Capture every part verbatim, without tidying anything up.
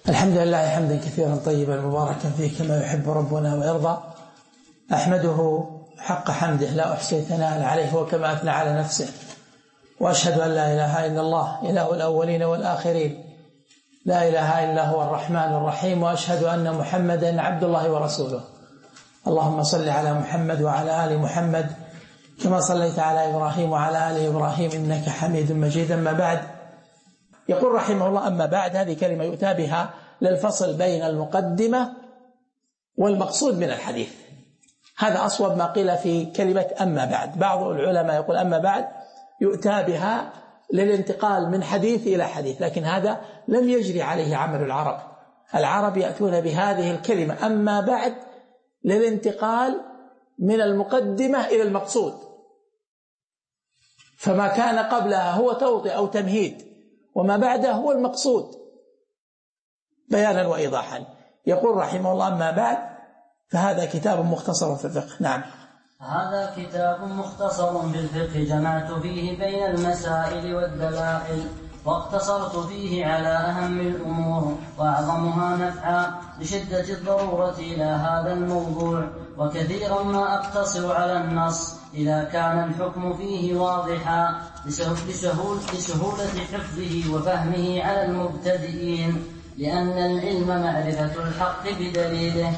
الحمد لله حمدا كثيرا طيبا مباركا فيه كما يحب ربنا ويرضى. أحمده حق حمده لا أحصي ثناء عليه وكما أثنى على نفسه، وأشهد أن لا إله إلا الله إله الأولين والآخرين لا إله إلا هو الرحمن الرحيم، وأشهد أن محمدا عبد الله ورسوله. اللهم صل على محمد وعلى آل محمد كما صليت على إبراهيم وعلى آل إبراهيم إنك حميد مجيد. أما بعد، يقول رحمه الله: أما بعد، هذه كلمة يؤتى بها للفصل بين المقدمة والمقصود من الحديث. هذا أصوب ما قيل في كلمة أما بعد. بعض العلماء يقول أما بعد يؤتى بها للانتقال من حديث إلى حديث، لكن هذا لم يجري عليه عمل العرب. العرب يأتون بهذه الكلمة أما بعد للانتقال من المقدمة إلى المقصود، فما كان قبلها هو توطئ أو تمهيد، وما بعده هو المقصود بيانا وإيضاحا. يقول رحمه الله: أما بعد فهذا كتاب مختصر في الفقه. نعم، هذا كتاب مختصر في الفقه جمعت فيه بين المسائل والدلائل، واقتصرت فيه على أهم الأمور وأعظمها نفعا لشدة الضرورة إلى هذا الموضوع، وكثيرا ما أقتصر على النص إذا كان الحكم فيه واضحا لسهولة, لسهولة حفظه وفهمه على المبتدئين، لأن العلم معرفة الحق بدليله،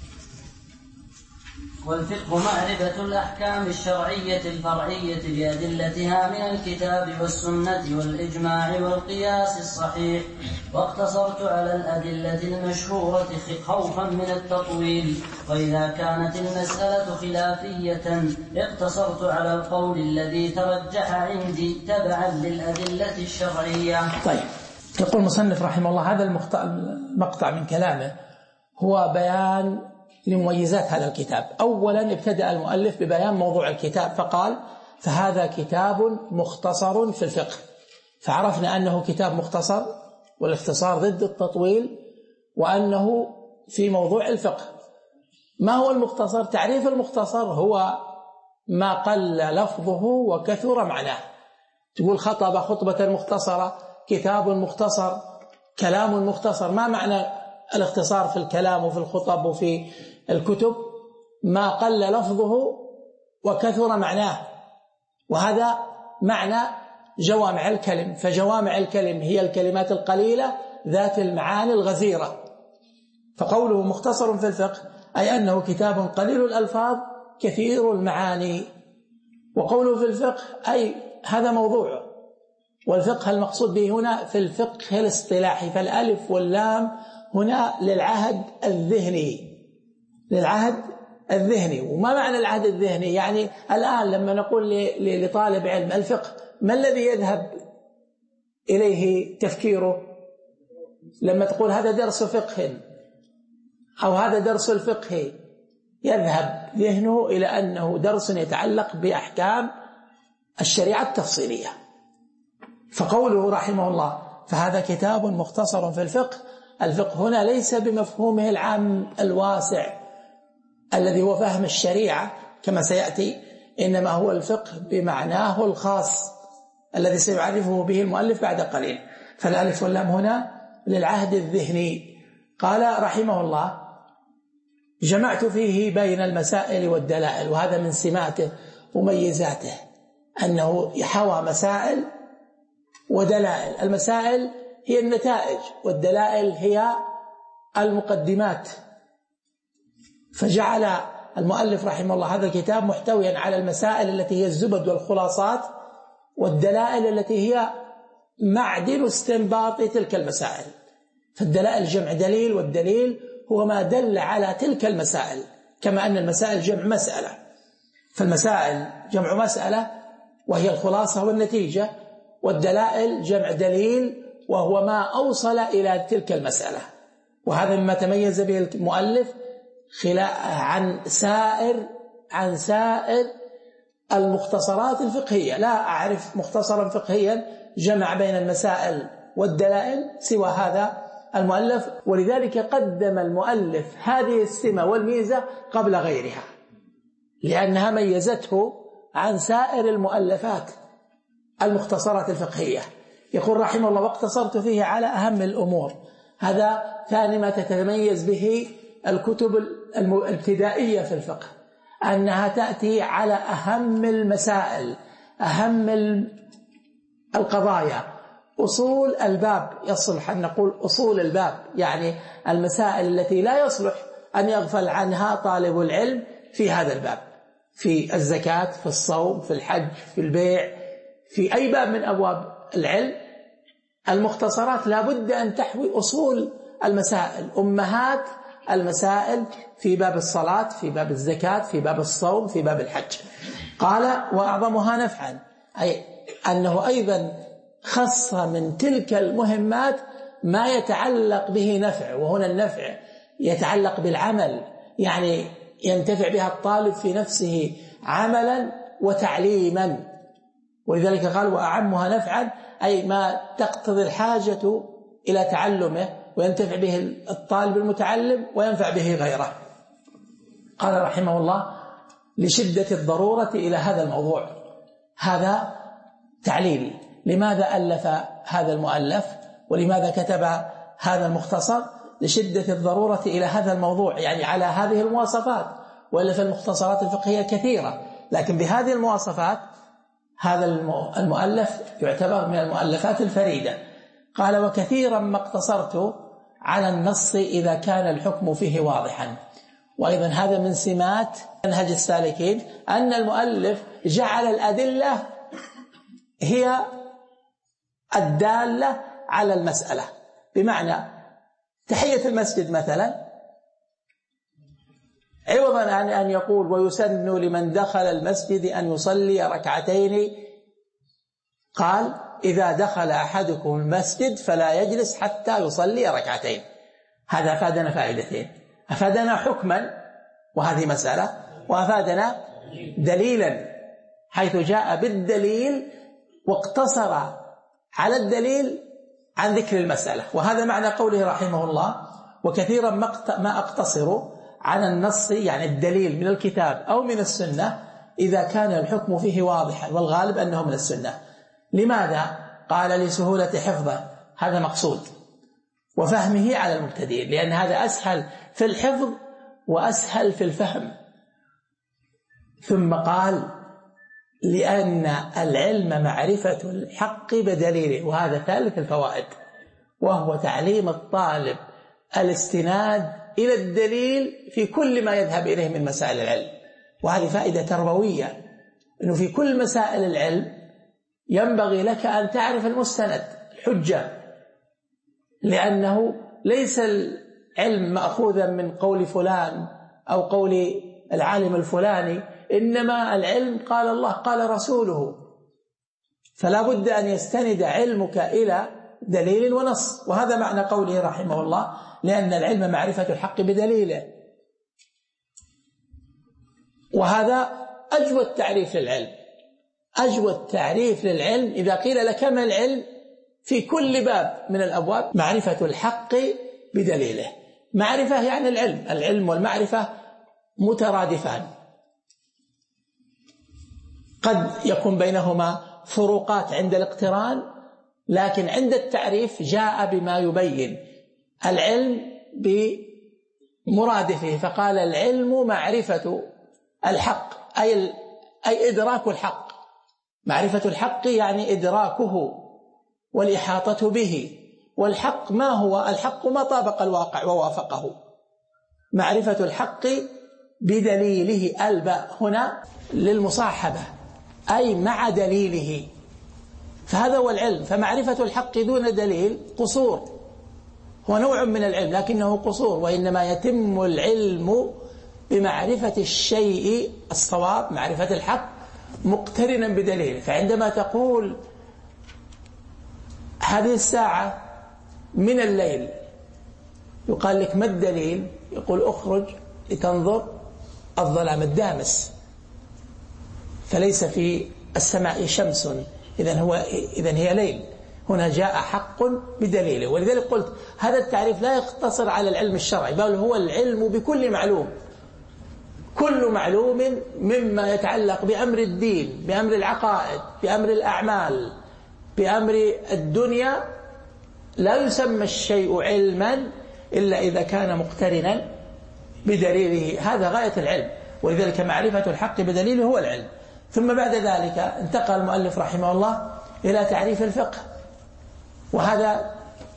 والفقه معرفة الأحكام الشرعية الفرعية بأدلتها من الكتاب والسنة والإجماع والقياس الصحيح. واقتصرت على الأدلة المشهورة خوفا من التطويل، وإذا كانت المسألة خلافية اقتصرت على القول الذي ترجح عندي تبعا للأدلة الشرعية. طيب، يقول المصنف رحمه الله: هذا المقطع من كلامه هو بيان لمميزات هذا الكتاب. أولا ابتدأ المؤلف ببيان موضوع الكتاب فقال: فهذا كتاب مختصر في الفقه. فعرفنا أنه كتاب مختصر، والاختصار ضد التطويل، وأنه في موضوع الفقه. ما هو المختصر؟ تعريف المختصر هو ما قل لفظه وكثر معناه. تقول خطب خطبة مختصرة، كتاب مختصر، كلام مختصر. ما معنى الاختصار في الكلام وفي الخطب وفي الكتب؟ ما قل لفظه وكثر معناه، وهذا معنى جوامع الكلم. فجوامع الكلم هي الكلمات القليلة ذات المعاني الغزيرة. فقوله مختصر في الفقه أي أنه كتاب قليل الألفاظ كثير المعاني. وقوله في الفقه أي هذا موضوعه. والفقه المقصود به هنا في الفقه الاصطلاحي، فالألف واللام هنا للعهد الذهني، للعهد الذهني. وما معنى العهد الذهني؟ يعني الآن لما نقول لطالب علم الفقه، ما الذي يذهب إليه تفكيره؟ لما تقول هذا درس فقه أو هذا درس الفقه، يذهب ذهنه إلى أنه درس يتعلق بأحكام الشريعة التفصيلية. فقوله رحمه الله: فهذا كتاب مختصر في الفقه، الفقه هنا ليس بمفهومه العام الواسع الذي هو فهم الشريعة كما سيأتي، إنما هو الفقه بمعناه الخاص الذي سيعرفه به المؤلف بعد قليل. فالألف واللام هنا للعهد الذهني. قال رحمه الله: جمعت فيه بين المسائل والدلائل. وهذا من سماته وميزاته أنه يحوى مسائل ودلائل. المسائل هي النتائج، والدلائل هي المقدمات. فجعل المؤلف رحمه الله هذا الكتاب محتويا على المسائل التي هي الزبد والخلاصات، والدلائل التي هي معدن استنباط تلك المسائل. فالدلائل جمع دليل، والدليل هو ما دل على تلك المسائل، كما أن المسائل جمع مسألة. فالمسائل جمع مسألة وهي الخلاصة والنتيجة، والدلائل جمع دليل وهو ما أوصل إلى تلك المسألة. وهذا مما تميز به المؤلف عن سائر عن سائر المختصرات الفقهية. لا أعرف مختصرا فقهيا جمع بين المسائل والدلائل سوى هذا المؤلف، ولذلك قدم المؤلف هذه السمة والميزة قبل غيرها، لأنها ميزته عن سائر المؤلفات المختصرات الفقهية. يقول رحمه الله: واقتصرت فيه على أهم الأمور. هذا ثاني ما تتميز به الكتب الابتدائية في الفقه، أنها تأتي على أهم المسائل، أهم القضايا، أصول الباب. يصلح أن نقول أصول الباب، يعني المسائل التي لا يصلح أن يغفل عنها طالب العلم في هذا الباب، في الزكاة، في الصوم، في الحج، في البيع، في أي باب من أبواب العلم. المختصرات لا بد أن تحوي أصول المسائل، أمهات المسائل في باب الصلاة، في باب الزكاة، في باب الصوم، في باب الحج. قال وأعظمها نفعا، أي أنه أيضا خص من تلك المهمات ما يتعلق به نفع، وهنا النفع يتعلق بالعمل، يعني ينتفع بها الطالب في نفسه عملا وتعليما. ولذلك قال وأعمها نفعا، أي ما تقتضي الحاجة إلى تعلمه وينتفع به الطالب المتعلم وينفع به غيره. قال رحمه الله لشدة الضرورة إلى هذا الموضوع. هذا تعليل لماذا ألف هذا المؤلف ولماذا كتب هذا المختصر، لشدة الضرورة إلى هذا الموضوع، يعني على هذه المواصفات. وإلا فالمختصرات الفقهية كثيرة، لكن بهذه المواصفات هذا المؤلف يعتبر من المؤلفات الفريدة. قال وكثيرا ما اقتصرت على النص إذا كان الحكم فيه واضحا. وأيضا هذا من سمات منهج السالكين، أن المؤلف جعل الأدلة هي الدالة على المسألة. بمعنى تحية المسجد مثلا، عوضا عن أن يقول ويسن لمن دخل المسجد أن يصلي ركعتين، قال إذا دخل أحدكم المسجد فلا يجلس حتى يصلي ركعتين. هذا أفادنا فائدتين: أفادنا حكما وهذه مسألة، وأفادنا دليلا حيث جاء بالدليل واقتصر على الدليل عن ذكر المسألة. وهذا معنى قوله رحمه الله وكثيرا ما أقتصر على النص، يعني الدليل من الكتاب أو من السنة إذا كان الحكم فيه واضحا، والغالب أنه من السنة. لماذا؟ قال لسهولة حفظه، هذا مقصود، وفهمه على المبتدئين، لأن هذا أسهل في الحفظ وأسهل في الفهم. ثم قال لأن العلم معرفة الحق بدليله، وهذا ثالث الفوائد، وهو تعليم الطالب الاستناد إلى الدليل في كل ما يذهب إليه من مسائل العلم. وهذه فائدة تربوية، أنه في كل مسائل العلم ينبغي لك أن تعرف المستند، الحجة، لأنه ليس العلم مأخوذا من قول فلان أو قول العالم الفلاني، إنما العلم قال الله قال رسوله، فلا بد أن يستند علمك إلى دليل ونص. وهذا معنى قوله رحمه الله لأن العلم معرفة الحق بدليله. وهذا أجود تعريف للعلم، أجود تعريف للعلم إذا قيل لك ما العلم في كل باب من الأبواب: معرفة الحق بدليله. معرفة يعني العلم، العلم والمعرفة مترادفان، قد يكون بينهما فروقات عند الاقتران، لكن عند التعريف جاء بما يبين العلم بمرادفه، فقال العلم معرفة الحق، أي أي إدراك الحق. معرفة الحق يعني إدراكه والإحاطة به، والحق ما هو؟ الحق ما طابق الواقع ووافقه. معرفة الحق بدليله، الباء هنا للمصاحبة، أي مع دليله، فهذا هو العلم. فمعرفة الحق دون دليل قصور، هو نوع من العلم لكنه قصور، وإنما يتم العلم بمعرفة الشيء الصواب، معرفة الحق مقترنا بدليل. فعندما تقول هذه الساعة من الليل، يقال لك ما الدليل؟ يقول اخرج لتنظر الظلام الدامس، فليس في السماء شمس، إذن هو إذن هي ليل. هنا جاء حق بدليله. ولذلك قلت هذا التعريف لا يقتصر على العلم الشرعي، بل هو العلم بكل معلوم، كل معلوم مما يتعلق بأمر الدين، بأمر العقائد، بأمر الأعمال، بأمر الدنيا، لا يسمى الشيء علما إلا إذا كان مقترنا بدليله، هذا غاية العلم، ولذلك معرفة الحق بدليله هو العلم. ثم بعد ذلك انتقل المؤلف رحمه الله إلى تعريف الفقه، وهذا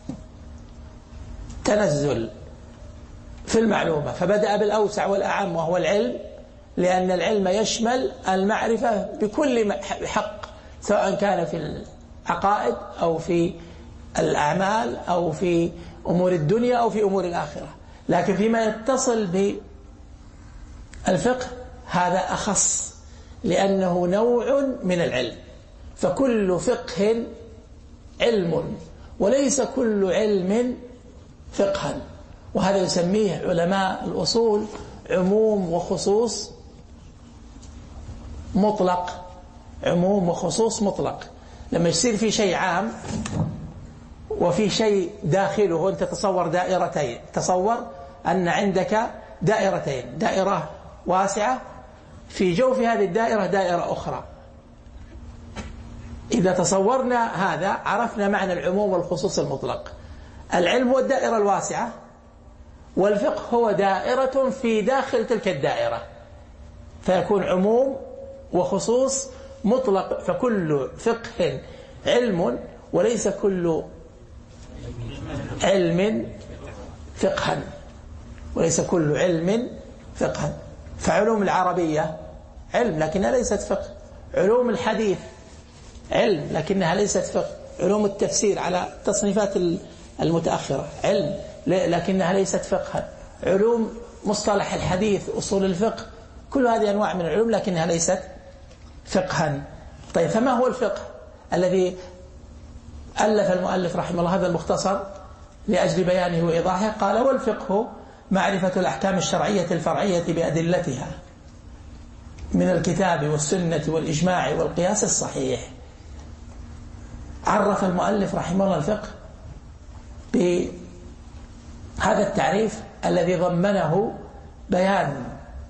تنزل في المعلومة، فبدأ بالأوسع والأعم وهو العلم، لأن العلم يشمل المعرفة بكل حق، سواء كان في العقائد أو في الأعمال أو في أمور الدنيا أو في أمور الآخرة. لكن فيما يتصل بالفقه هذا أخص، لأنه نوع من العلم، فكل فقه علم وليس كل علم فقها، وهذا يسميه علماء الأصول عموم وخصوص مطلق. عموم وخصوص مطلق، لما يصير في شيء عام وفي شيء داخله، أنت تصور دائرتين، تصور أن عندك دائرتين، دائرة واسعة في جوف هذه الدائرة دائرة أخرى. إذا تصورنا هذا عرفنا معنى العموم والخصوص المطلق. العلم هو الدائرة الواسعة، والفقه هو دائرة في داخل تلك الدائرة، فيكون عموم وخصوص مطلق. فكل فقه علم وليس كل علم فقها، وليس كل علم فقها. فعلوم العربية علم لكنها ليست فقه، علوم الحديث علم لكنها ليست فقه، علوم التفسير على التصنيفات المتأخرة علم لكنها ليست فقها، علوم مصطلح الحديث أصول الفقه، كل هذه أنواع من العلوم لكنها ليست فقها. طيب، فما هو الفقه الذي ألف المؤلف رحمه الله هذا المختصر لأجل بيانه وإيضاحه؟ قال: والفقه معرفة الأحكام الشرعية الفرعية بأدلتها من الكتاب والسنة والإجماع والقياس الصحيح. عرف المؤلف رحمه الله الفقه بهذا التعريف الذي ضمنه بيان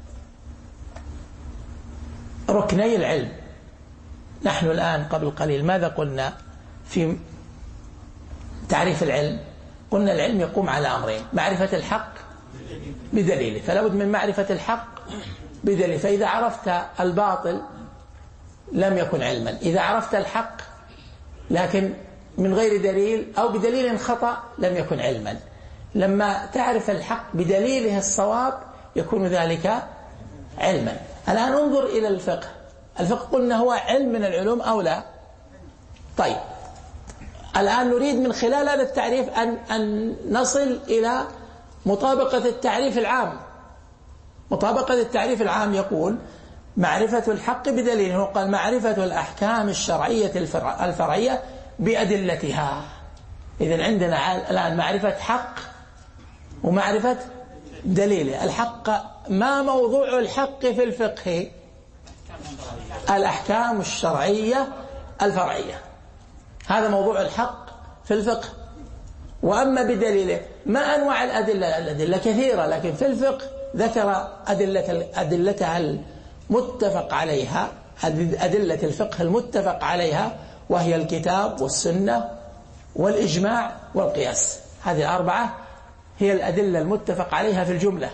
ركني العلم. نحن الآن قبل قليل ماذا قلنا في تعريف العلم؟ قلنا العلم يقوم على أمرين: معرفة الحق بدليله، فلا بد من معرفة الحق بدليل. فإذا عرفت الباطل لم يكن علما، إذا عرفت الحق لكن من غير دليل أو بدليل خطأ لم يكن علما. لما تعرف الحق بدليله الصواب يكون ذلك علما. الآن انظر إلى الفقه. الفقه قلنا هو علم من العلوم أو لا؟ طيب، الآن نريد من خلال هذا التعريف أن, أن نصل إلى مطابقة التعريف العام. مطابقة التعريف العام يقول معرفة الحق بدليله، هو قال معرفة الأحكام الشرعية الفرعية بأدلتها. إذن عندنا الآن معرفة حق ومعرفة دليله. الحق، ما موضوع الحق في الفقه؟ الأحكام الشرعية الفرعية، هذا موضوع الحق في الفقه. وأما بدليله، ما أنواع الأدلة؟ الأدلة كثيرة، لكن في الفقه ذكر أدلة أدلتها المتفق عليها، أدلة الفقه المتفق عليها، وهي الكتاب والسنة والإجماع والقياس. هذه الأربعة هي الأدلة المتفق عليها في الجملة.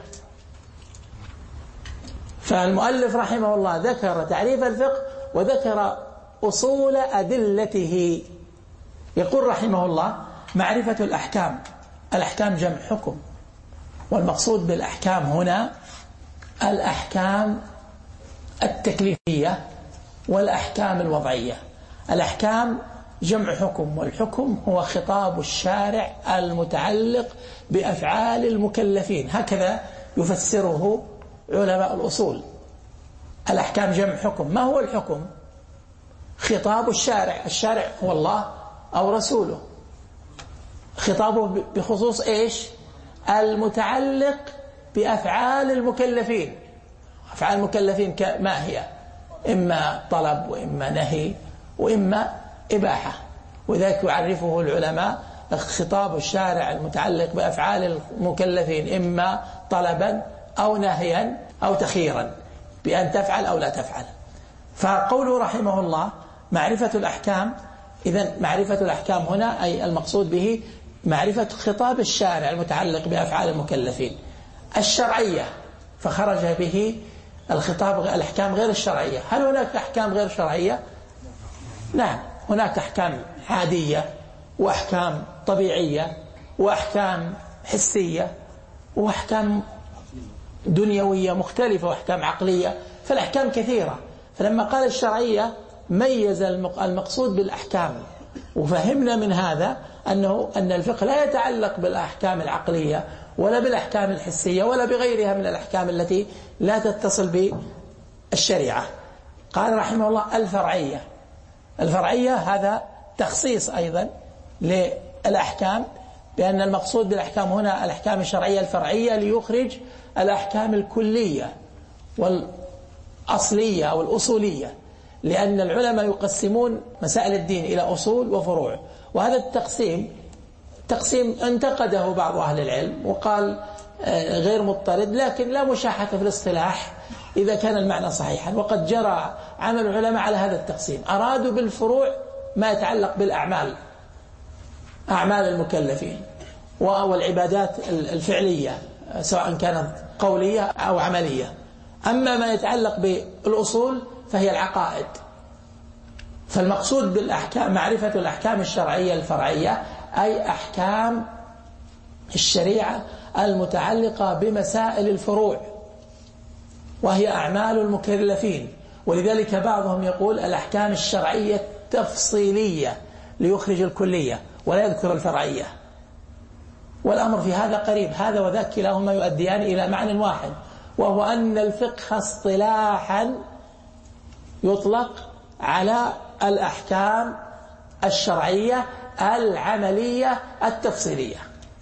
فالمؤلف رحمه الله ذكر تعريف الفقه وذكر أصول أدلته. يقول رحمه الله معرفة الأحكام. الأحكام جمع حكم، والمقصود بالأحكام هنا الأحكام التكليفية والأحكام الوضعية. الأحكام جمع حكم، والحكم هو خطاب الشارع المتعلق بأفعال المكلفين، هكذا يفسره علماء الأصول. الأحكام جمع حكم. ما هو الحكم؟ خطاب الشارع. الشارع هو الله أو رسوله، خطابه بخصوص إيش؟ المتعلق بأفعال المكلفين. أفعال المكلفين ما هي؟ إما طلب وإما نهي وإما إباحة، وذلك يعرفه العلماء خطاب الشارع المتعلق بأفعال المكلفين إما طلبا أو نهيا أو تخييرا بأن تفعل أو لا تفعل. فقوله رحمه الله معرفة الأحكام، إذن معرفة الأحكام هنا أي المقصود به معرفة خطاب الشارع المتعلق بأفعال المكلفين الشرعية، فخرج به الخطاب الأحكام غير الشرعية. هل هناك أحكام غير شرعية؟ نعم، هناك أحكام عادية وأحكام طبيعية وأحكام حسية وأحكام دنيوية مختلفة وأحكام عقلية، فالأحكام كثيرة. فلما قال الشرعية ميز المقصود بالأحكام، وفهمنا من هذا أنه أن الفقه لا يتعلق بالأحكام العقلية ولا بالأحكام الحسية ولا بغيرها من الأحكام التي لا تتصل بالشريعة. قال رحمه الله الفرعية. الفرعية هذا تخصيص أيضا للأحكام، بأن المقصود بالأحكام هنا الأحكام الشرعية الفرعية ليخرج الأحكام الكلية والأصلية أو الأصولية، لأن العلماء يقسمون مسائل الدين إلى أصول وفروع، وهذا التقسيم تقسيم انتقده بعض أهل العلم وقال غير مضطرد، لكن لا مشاحة في الاصطلاح إذا كان المعنى صحيحا. وقد جرى عمل العلماء على هذا التقسيم، أرادوا بالفروع ما يتعلق بالأعمال، أعمال المكلفين والعبادات الفعلية سواء كانت قولية أو عملية. أما ما يتعلق بالأصول فهي العقائد. فالمقصود بالأحكام معرفة الأحكام الشرعية الفرعية، أي أحكام الشريعة المتعلقة بمسائل الفروع وهي أعمال المكلفين. ولذلك بعضهم يقول الأحكام الشرعية التفصيلية ليخرج الكلية ولا يذكر الفرعية، والأمر في هذا قريب، هذا وذاك كلاهما يؤديان إلى معنى واحد، وهو أن الفقه اصطلاحا يطلق على الأحكام الشرعية العملية التفصيلية.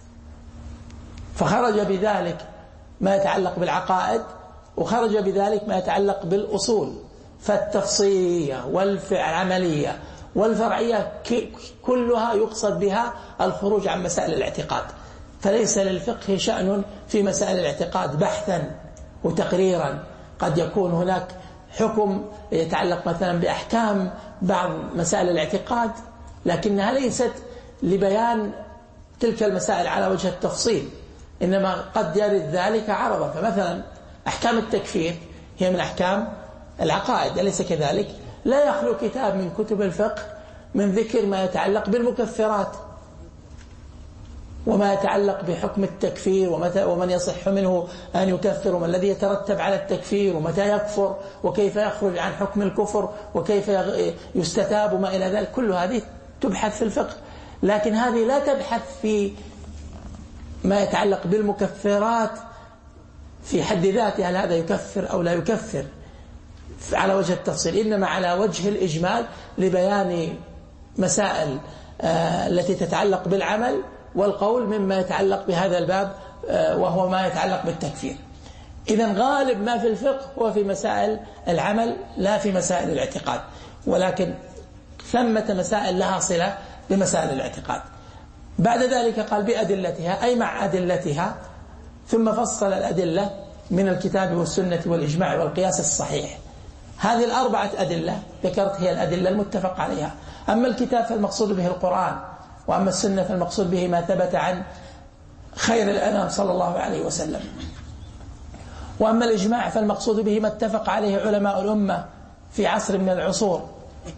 فخرج بذلك ما يتعلق بالعقائد، وخرج بذلك ما يتعلق بالأصول، فالتفصيلية والعملية والفرعية كلها يقصد بها الخروج عن مسائل الاعتقاد. فليس للفقه شأن في مسائل الاعتقاد بحثا وتقريرا. قد يكون هناك حكم يتعلق مثلا بأحكام بعض مسائل الاعتقاد، لكنها ليست لبيان تلك المسائل على وجه التفصيل، إنما قد يرد ذلك عرضا. فمثلا أحكام التكفير هي من أحكام العقائد، أليس كذلك؟ لا يخلو كتاب من كتب الفقه من ذكر ما يتعلق بالمكفرات وما يتعلق بحكم التكفير ومتى ومن يصح منه أن يكفر وما الذي يترتب على التكفير ومتى يكفر وكيف يخرج عن حكم الكفر وكيف يستتاب وما إلى ذلك. كل هذه تبحث في الفقه، لكن هذه لا تبحث في ما يتعلق بالمكفرات في حد ذاته، هل هذا يكفر أو لا يكفر على وجه التفصيل، إنما على وجه الإجمال لبيان مسائل التي تتعلق بالعمل والقول مما يتعلق بهذا الباب وهو ما يتعلق بالتكفير. إذن غالب ما في الفقه هو في مسائل العمل لا في مسائل الاعتقاد، ولكن ثمة مسائل لها صلة بمسائل الاعتقاد. بعد ذلك قال بأدلتها، أي مع أدلتها، ثم فصل الأدلة من الكتاب والسنة والإجماع والقياس الصحيح. هذه الأربعة أدلة ذكرت هي الأدلة المتفق عليها. أما الكتاب فالمقصود به القرآن، وأما السنة فالمقصود به ما ثبت عن خير الأنام صلى الله عليه وسلم، وأما الإجماع فالمقصود به ما اتفق عليه علماء الأمة في عصر من العصور،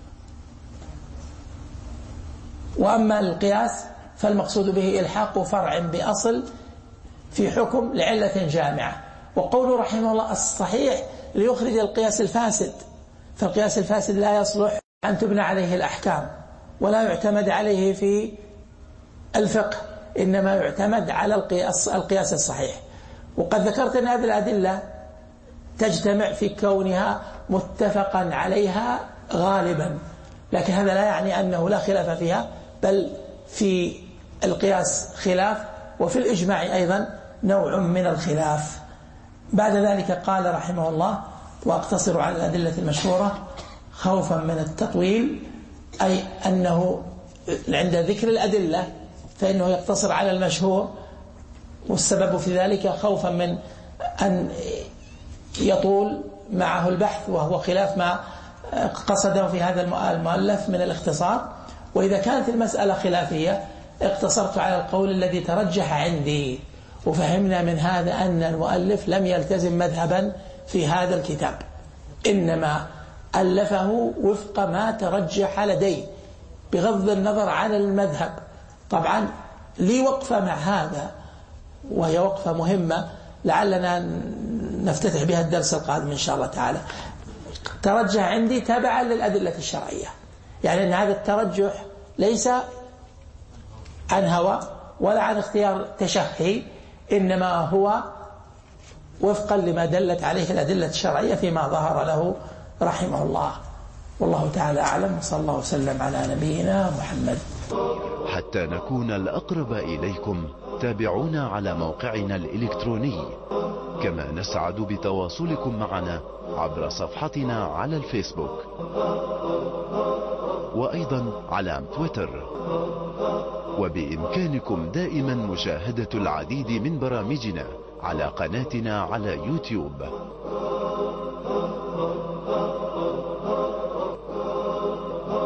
وأما القياس فالمقصود به إلحاق فرع بأصل في حكم لعلة جامعة. وقوله رحمه الله الصحيح ليخرج القياس الفاسد، فالقياس الفاسد لا يصلح أن تبنى عليه الأحكام ولا يعتمد عليه في الفقه، إنما يعتمد على القياس, القياس الصحيح. وقد ذكرت أن هذه الأدلة تجتمع في كونها متفقا عليها غالبا، لكن هذا لا يعني أنه لا خلاف فيها، بل في القياس خلاف، وفي الإجماع أيضا نوع من الخلاف. بعد ذلك قال رحمه الله وأقتصر على الأدلة المشهورة خوفا من التطويل، أي أنه عند ذكر الأدلة فإنه يقتصر على المشهور، والسبب في ذلك خوفا من أن يطول معه البحث، وهو خلاف ما قصده في هذا المؤلف من الاختصار. وإذا كانت المسألة خلافية اقتصرت على القول الذي ترجح عندي. وفهمنا من هذا أن المؤلف لم يلتزم مذهبا في هذا الكتاب، إنما ألفه وفق ما ترجح لديه بغض النظر عن المذهب. طبعا لي وقفة مع هذا، وهي وقفة مهمة لعلنا نفتتح بها الدرس القادم إن شاء الله تعالى. ترجح عندي تبعا للأدلة الشرعية، يعني أن هذا الترجح ليس عن هوى ولا عن اختيار تشهي، إنما هو وفقا لما دلت عليه الأدلة الشرعية فيما ظهر له رحمه الله. والله تعالى أعلم، وصلى الله وسلم على نبينا محمد. حتى نكون الأقرب إليكم تابعونا على موقعنا الإلكتروني، كما نسعد بتواصلكم معنا عبر صفحتنا على الفيسبوك وأيضا على تويتر. وبإمكانكم دائما مشاهدة العديد من برامجنا على قناتنا على يوتيوب.